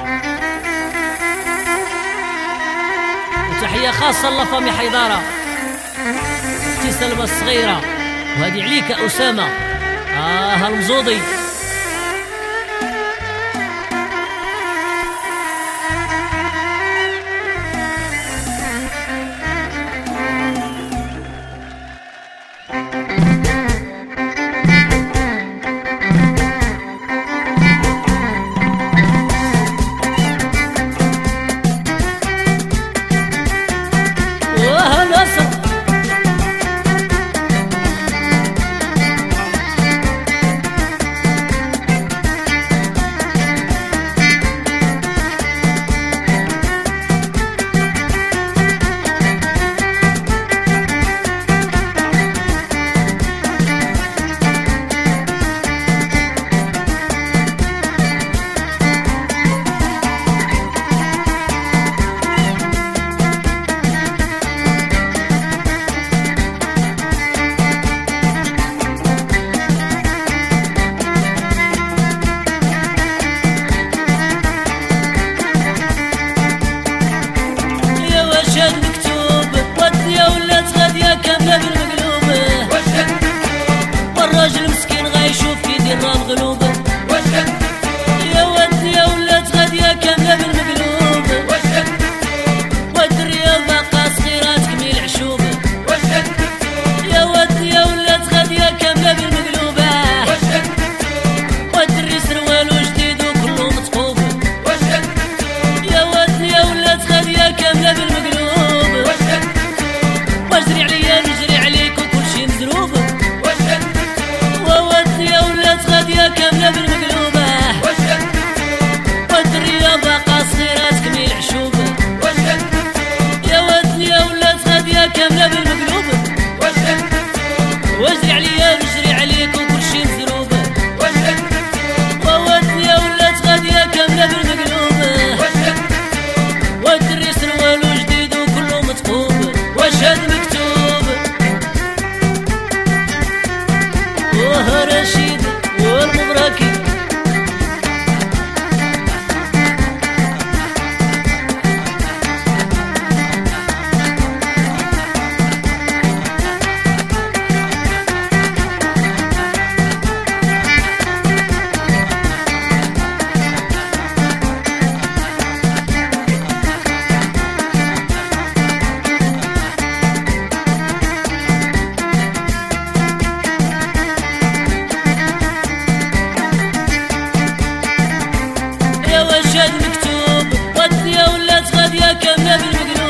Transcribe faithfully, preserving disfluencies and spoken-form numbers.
وتحية خاصة لفامي حيدارة اختي سلمى الصغيرة، وهذه عليك أسامة آه المزوضي. والراجل مسكين غايشوف كي يدير مغلوب، يا ودي يا ولات غادية كاملة بالمقلوب، والدرية باقا صغيرة تكمي العشوب، يا ودي يا ولات غادية كاملة بالمقلوبة، والدري سروالو جديد وكلو متقوب، يا ودي يا ولات غادية كاملة بالمقلوب، واجري عليا نجري عليك وكلشي مزروب، غادية كاملة بالمقلوبة، والدرية باقا صغيرة تكمي العشوب، يا ودي يا ولات غادية كاملة بالمقلوبة، واجري عليا نجري عليك وكلشي مزروب، وودي يا ولات غادية كاملة بالمقلوبة، والدري سروالو جديد وكلو متقوب، واش هاد مكتوب واه رشيد والمبراكي. مكتوب ودي يا ولات غادية كاملة بالمقلوب.